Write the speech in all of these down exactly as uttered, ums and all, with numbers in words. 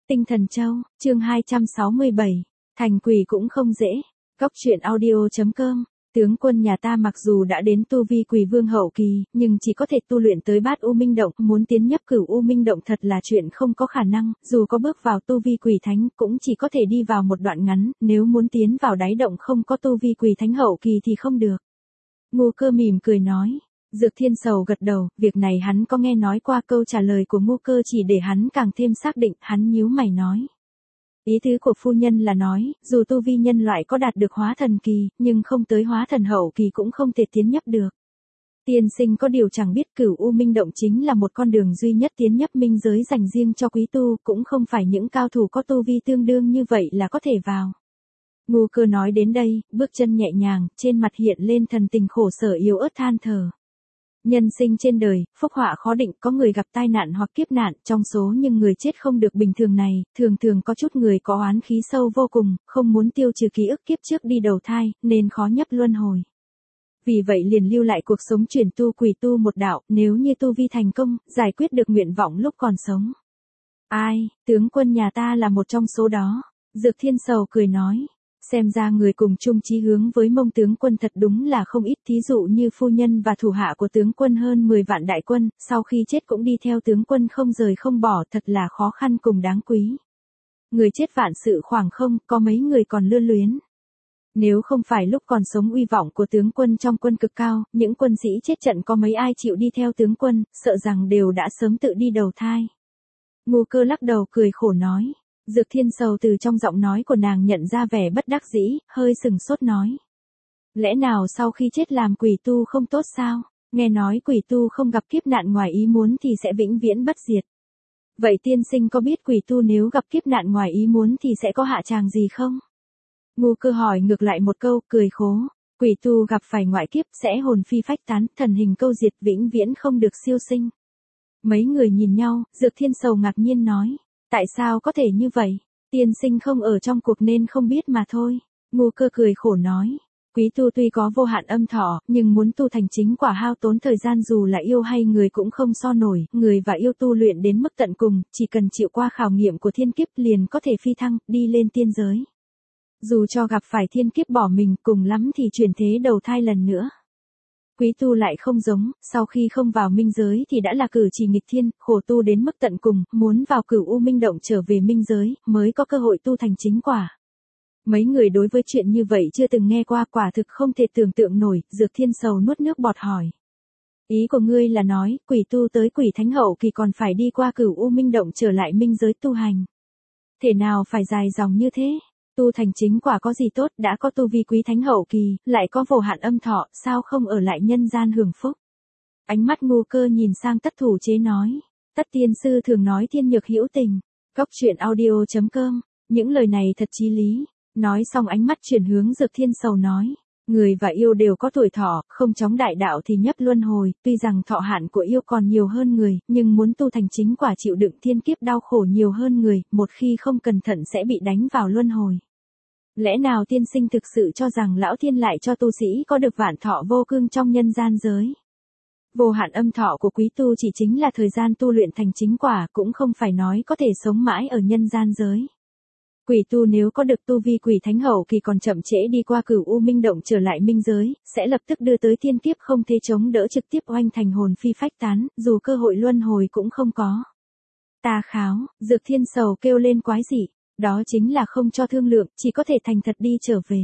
Tinh Thần Châu, chương hai trăm sáu mươi bảy, thành quỷ cũng không dễ. Góc truyện audio chấm com. Tướng quân nhà ta mặc dù đã đến tu vi quỷ vương hậu kỳ, nhưng chỉ có thể tu luyện tới bát U Minh Động, muốn tiến nhập cửu U Minh Động thật là chuyện không có khả năng, dù có bước vào tu vi quỷ thánh, cũng chỉ có thể đi vào một đoạn ngắn, nếu muốn tiến vào đáy động không có tu vi quỷ thánh hậu kỳ thì không được. Ngu Cơ mỉm cười nói. Dược Thiên Sầu gật đầu, việc này hắn có nghe nói qua, câu trả lời của Ngu Cơ chỉ để hắn càng thêm xác định, hắn nhíu mày nói. Ý tứ của phu nhân là nói, dù tu vi nhân loại có đạt được hóa thần kỳ, nhưng không tới hóa thần hậu kỳ cũng không thể tiến nhập được. Tiên sinh có điều chẳng biết cửu U Minh Động chính là một con đường duy nhất tiến nhập minh giới dành riêng cho quý tu, cũng không phải những cao thủ có tu vi tương đương như vậy là có thể vào. Ngu Cơ nói đến đây, bước chân nhẹ nhàng, trên mặt hiện lên thần tình khổ sở yếu ớt than thở. Nhân sinh trên đời, phúc họa khó định, có người gặp tai nạn hoặc kiếp nạn, trong số những người chết không được bình thường này, thường thường có chút người có oán khí sâu vô cùng, không muốn tiêu trừ ký ức kiếp trước đi đầu thai, nên khó nhấp luân hồi. Vì vậy liền lưu lại cuộc sống chuyển tu quỷ tu một đạo, nếu như tu vi thành công, giải quyết được nguyện vọng lúc còn sống. Ai, tướng quân nhà ta là một trong số đó. Dược Thiên Sầu cười nói. Xem ra người cùng chung chí hướng với Mông tướng quân thật đúng là không ít, thí dụ như phu nhân và thủ hạ của tướng quân hơn mười vạn đại quân, sau khi chết cũng đi theo tướng quân không rời không bỏ, thật là khó khăn cùng đáng quý. Người chết vạn sự khoảng không, có mấy người còn lưu luyến. Nếu không phải lúc còn sống uy vọng của tướng quân trong quân cực cao, những quân sĩ chết trận có mấy ai chịu đi theo tướng quân, sợ rằng đều đã sớm tự đi đầu thai. Ngu Cơ lắc đầu cười khổ nói. Dược Thiên Sầu từ trong giọng nói của nàng nhận ra vẻ bất đắc dĩ, hơi sừng sốt nói. Lẽ nào sau khi chết làm quỷ tu không tốt sao? Nghe nói quỷ tu không gặp kiếp nạn ngoài ý muốn thì sẽ vĩnh viễn bất diệt. Vậy tiên sinh có biết quỷ tu nếu gặp kiếp nạn ngoài ý muốn thì sẽ có hạ tràng gì không? Ngu Cơ hỏi ngược lại một câu, cười khố. Quỷ tu gặp phải ngoại kiếp sẽ hồn phi phách tán, thần hình câu diệt, vĩnh viễn không được siêu sinh. Mấy người nhìn nhau, Dược Thiên Sầu ngạc nhiên nói. Tại sao có thể như vậy? Tiên sinh không ở trong cuộc nên không biết mà thôi. Ngu Cơ cười khổ nói. Quý tu tuy có vô hạn âm thọ, nhưng muốn tu thành chính quả hao tốn thời gian, dù là yêu hay người cũng không so nổi. Người và yêu tu luyện đến mức tận cùng, chỉ cần chịu qua khảo nghiệm của thiên kiếp liền có thể phi thăng, đi lên tiên giới. Dù cho gặp phải thiên kiếp bỏ mình, cùng lắm thì chuyển thế đầu thai lần nữa. Quý tu lại không giống, sau khi không vào minh giới thì đã là cử chỉ nghịch thiên, khổ tu đến mức tận cùng, muốn vào cửu U Minh Động trở về minh giới, mới có cơ hội tu thành chính quả. Mấy người đối với chuyện như vậy chưa từng nghe qua, quả thực không thể tưởng tượng nổi. Dược Thiên Sầu nuốt nước bọt hỏi. Ý của ngươi là nói, quỷ tu tới quỷ thánh hậu kỳ còn phải đi qua cửu U Minh Động trở lại minh giới tu hành. Thể nào phải dài dòng như thế? Tu thành chính quả có gì tốt, đã có tu vi quý thánh hậu kỳ, lại có vô hạn âm thọ, sao không ở lại nhân gian hưởng phúc? Ánh mắt Ngu Cơ nhìn sang Tất Thủ Chế nói. Tất tiên sư thường nói thiên nhược hữu tình. Góc truyện audio chấm com. Những lời này thật chí lý. Nói xong ánh mắt chuyển hướng Dược Thiên Sầu nói. Người và yêu đều có tuổi thọ, không chóng đại đạo thì nhấp luân hồi, tuy rằng thọ hạn của yêu còn nhiều hơn người, nhưng muốn tu thành chính quả chịu đựng thiên kiếp đau khổ nhiều hơn người, một khi không cẩn thận sẽ bị đánh vào luân hồi. Lẽ nào tiên sinh thực sự cho rằng lão thiên lại cho tu sĩ có được vạn thọ vô cương trong nhân gian giới? Vô hạn âm thọ của quý tu chỉ chính là thời gian tu luyện thành chính quả, cũng không phải nói có thể sống mãi ở nhân gian giới. Quỷ tu nếu có được tu vi quỷ thánh hậu kỳ còn chậm trễ đi qua cửu U Minh Động trở lại minh giới, sẽ lập tức đưa tới thiên kiếp không thể chống đỡ, trực tiếp oanh thành hồn phi phách tán, dù cơ hội luân hồi cũng không có. Ta kháo, Dược Thiên Sầu kêu lên quái dị. Đó chính là không cho thương lượng, chỉ có thể thành thật đi trở về.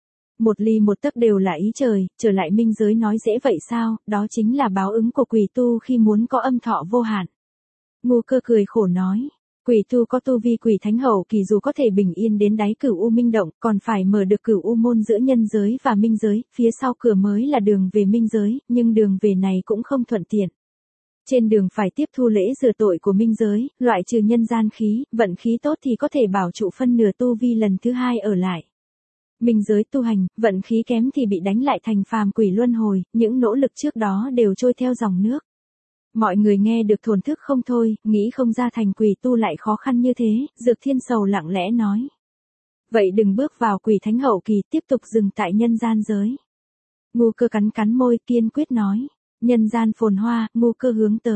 Một ly một tấc đều là ý trời, trở lại minh giới nói dễ vậy sao, đó chính là báo ứng của quỷ tu khi muốn có âm thọ vô hạn. Ngu Cơ cười khổ nói, quỷ tu có tu vi quỷ thánh hậu kỳ dù có thể bình yên đến đáy cửu U Minh Động, còn phải mở được cửu U môn giữa nhân giới và minh giới, phía sau cửa mới là đường về minh giới, nhưng đường về này cũng không thuận tiện. Trên đường phải tiếp thu lễ rửa tội của minh giới, loại trừ nhân gian khí, vận khí tốt thì có thể bảo trụ phân nửa tu vi lần thứ hai ở lại. Minh giới tu hành, vận khí kém thì bị đánh lại thành phàm quỷ luân hồi, những nỗ lực trước đó đều trôi theo dòng nước. Mọi người nghe được thổn thức không thôi, nghĩ không ra thành quỷ tu lại khó khăn như thế. Dược Thiên Sầu lặng lẽ nói. Vậy đừng bước vào quỷ thánh hậu kỳ, tiếp tục dừng tại nhân gian giới. Ngu Cơ cắn cắn môi, kiên quyết nói. Nhân gian phồn hoa, Ngu Cơ hướng tới.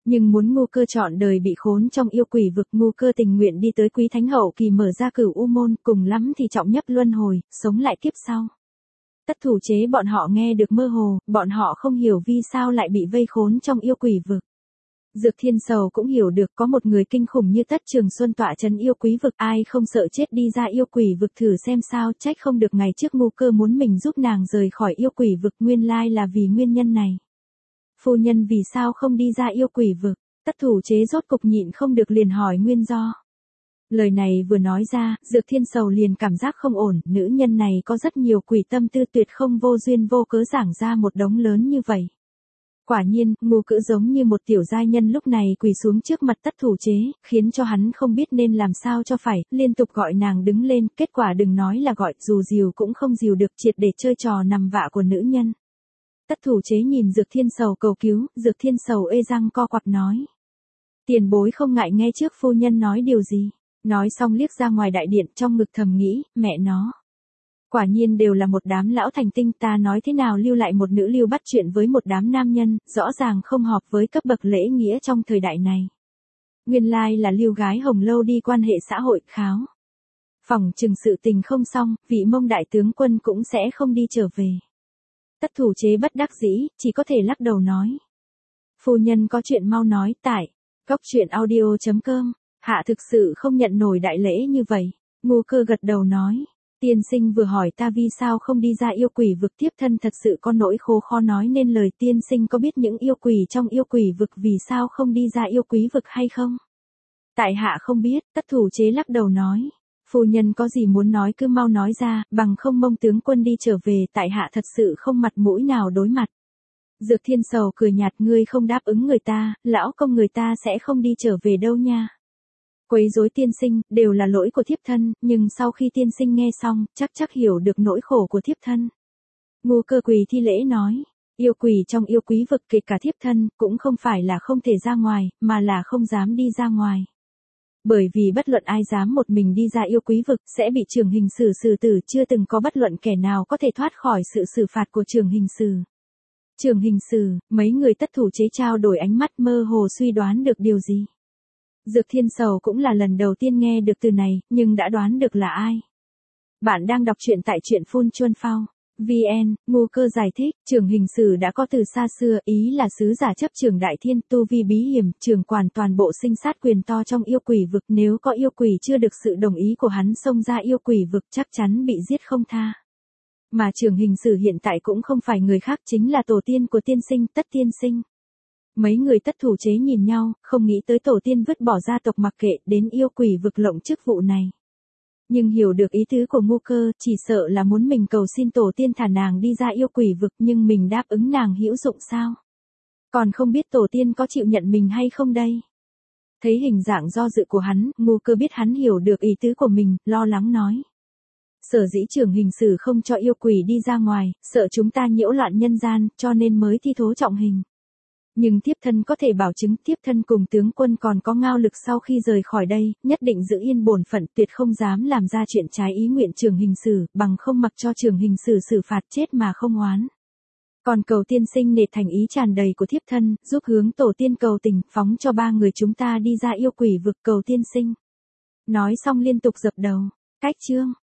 Nhưng muốn ngu cơ chọn đời bị khốn trong yêu quỷ vực, ngu cơ tình nguyện đi tới quý thánh hậu kỳ mở ra cửu u môn, cùng lắm thì trọng nhấp luân hồi, sống lại kiếp sau. Tất thủ chế bọn họ nghe được mơ hồ, bọn họ không hiểu vì sao lại bị vây khốn trong yêu quỷ vực. Dược Thiên Sầu cũng hiểu được có một người kinh khủng như Tất Trường Xuân tọa trấn yêu quý vực, ai không sợ chết đi ra yêu quỷ vực thử xem sao, trách không được ngày trước ngu cơ muốn mình giúp nàng rời khỏi yêu quỷ vực, nguyên lai là vì nguyên nhân này. Phu nhân vì sao không đi ra yêu quỷ vực? Tất thủ chế rốt cục nhịn không được liền hỏi nguyên do. Lời này vừa nói ra, Dược Thiên Sầu liền cảm giác không ổn, nữ nhân này có rất nhiều quỷ tâm tư, tuyệt không vô duyên vô cớ giảng ra một đống lớn như vậy. Quả nhiên, ngu cữ giống như một tiểu giai nhân lúc này quỳ xuống trước mặt tất thủ chế, khiến cho hắn không biết nên làm sao cho phải, liên tục gọi nàng đứng lên, kết quả đừng nói là gọi, dù dìu cũng không dìu được, triệt để chơi trò nằm vạ của nữ nhân. Tất thủ chế nhìn Dược Thiên Sầu cầu cứu, Dược Thiên Sầu ê răng co quặp nói. Tiền bối không ngại nghe trước phu nhân nói điều gì. Nói xong liếc ra ngoài đại điện, trong ngực thầm nghĩ, mẹ nó. Quả nhiên đều là một đám lão thành tinh, ta nói thế nào lưu lại một nữ lưu bắt chuyện với một đám nam nhân, rõ ràng không hợp với cấp bậc lễ nghĩa trong thời đại này. Nguyên lai là lưu gái hồng lâu đi quan hệ xã hội, kháo. Phòng chừng sự tình không xong, vị Mông đại tướng quân cũng sẽ không đi trở về. Tất thủ chế bất đắc dĩ, chỉ có thể lắc đầu nói. Phu nhân có chuyện mau nói, tại góc truyện audio chấm com. Hạ thực sự không nhận nổi đại lễ như vậy. Ngu cơ gật đầu nói. Tiên sinh vừa hỏi ta vì sao không đi ra yêu quỷ vực, tiếp thân thật sự có nỗi khô khó nói nên lời. Tiên sinh có biết những yêu quỷ trong yêu quỷ vực vì sao không đi ra yêu quý vực hay không? Tại hạ không biết, tất thủ chế lắc đầu nói. Phu nhân có gì muốn nói cứ mau nói ra, bằng không Mông tướng quân đi trở về, tại hạ thật sự không mặt mũi nào đối mặt. Dược Thiên Sầu cười nhạt, ngươi không đáp ứng người ta, lão công người ta sẽ không đi trở về đâu nha. Quấy rối tiên sinh, đều là lỗi của thiếp thân, nhưng sau khi tiên sinh nghe xong, chắc chắc hiểu được nỗi khổ của thiếp thân. Ngu cơ quỳ thi lễ nói, yêu quỷ trong yêu quý vực kể cả thiếp thân, cũng không phải là không thể ra ngoài, mà là không dám đi ra ngoài. Bởi vì bất luận ai dám một mình đi ra yêu quý vực, sẽ bị trường hình xử xử tử, chưa từng có bất luận kẻ nào có thể thoát khỏi sự xử phạt của trường hình xử. Trường hình xử, mấy người tất thủ chế trao đổi ánh mắt mơ hồ suy đoán được điều gì. Dược Thiên Sầu cũng là lần đầu tiên nghe được từ này, nhưng đã đoán được là ai. Bạn đang đọc truyện tại truyện Phun Chuân Phao. vê en, ngu cơ giải thích, trường hình sử đã có từ xa xưa, ý là sứ giả chấp trường đại thiên, tu vi bí hiểm, trường quản toàn bộ sinh sát quyền to trong yêu quỷ vực, nếu có yêu quỷ chưa được sự đồng ý của hắn xông ra yêu quỷ vực chắc chắn bị giết không tha. Mà trường hình sử hiện tại cũng không phải người khác, chính là tổ tiên của tiên sinh, Tất tiên sinh. Mấy người tất thủ chế nhìn nhau, không nghĩ tới tổ tiên vứt bỏ gia tộc mặc kệ, đến yêu quỷ vực lộng chức vụ này. Nhưng hiểu được ý tứ của ngu cơ, chỉ sợ là muốn mình cầu xin tổ tiên thả nàng đi ra yêu quỷ vực, nhưng mình đáp ứng nàng hữu dụng sao? Còn không biết tổ tiên có chịu nhận mình hay không đây? Thấy hình dạng do dự của hắn, ngu cơ biết hắn hiểu được ý tứ của mình, lo lắng nói. Sở dĩ trường hình sử không cho yêu quỷ đi ra ngoài, sợ chúng ta nhiễu loạn nhân gian, cho nên mới thi thố trọng hình. Nhưng thiếp thân có thể bảo chứng thiếp thân cùng tướng quân còn có ngao lực sau khi rời khỏi đây, nhất định giữ yên bổn phận, tuyệt không dám làm ra chuyện trái ý nguyện trường hình sử, bằng không mặc cho trường hình sử xử phạt chết mà không oán. Còn cầu tiên sinh nể thành ý tràn đầy của thiếp thân, giúp hướng tổ tiên cầu tình, phóng cho ba người chúng ta đi ra yêu quỷ vực, cầu tiên sinh. Nói xong liên tục dập đầu. Cách chương.